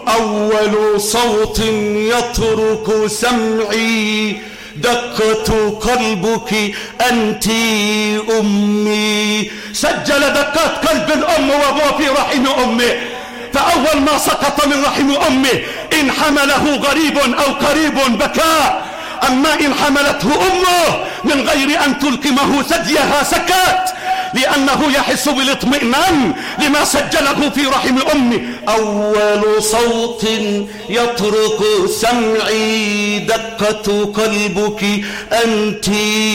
أول صوت يطرق سمعي دقة قلبك أنت أمي. سجل دقات قلب الأم وهو في رحم أمه، فأول ما سقط من رحم أمه إن حمله غريب أو قريب بكى، أما إن حملته أمه من غير أن تلقمه ثديها سكت، لأنه يحس بالاطمئنان لما سجله في رحم أمه. أول صوت يطرق سمعي دقة قلبك أنت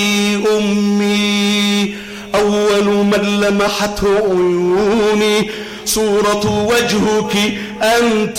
أمي. أول من لمحته عيوني صورة وجهك أنت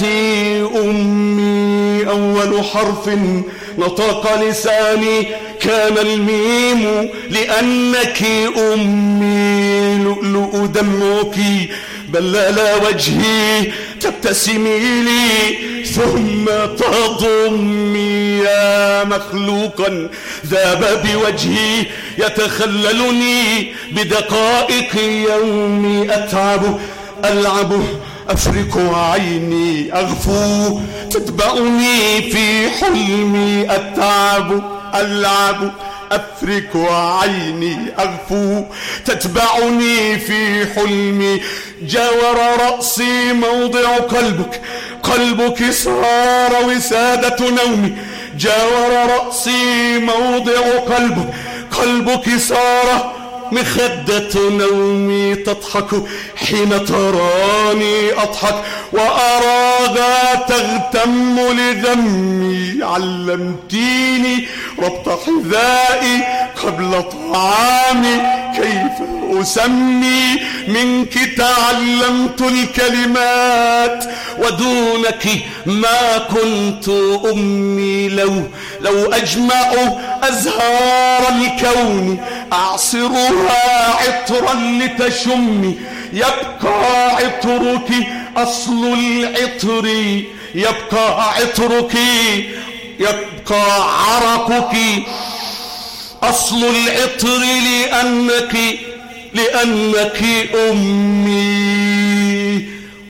أمي. أول حرف نطق لساني كان الميم لأنك أمي. لؤلؤ دمعك بلل وجهي تبتسمي لي ثم تضمي. يا مخلوقا ذاب بوجهي يتخللني بدقائق يومي. أتعب ألعب أفرك عيني أغفو تتبعني في حلمي. أتعب ألعب أفرك عيني أغفو تتبعني في حلمي. جاور رأسي موضع قلبك، قلبك صار وسادة نومي. جاور رأسي موضع قلبك، قلبك صار مخدة نومي. تضحك حين تراني أضحك وأراها تغتم لذمي. علمتيني ربط حذائي قبل طعامي كيف أسمي. منك تعلمت الكلمات ودونك ما كنت أمي. لو أجمع أزهار الكون أعصرها عطرا لتشمي. يبقى عطرك أصل العطر، يبقى عطرك، يبقى عرقك أصل العطر لأنك أمي.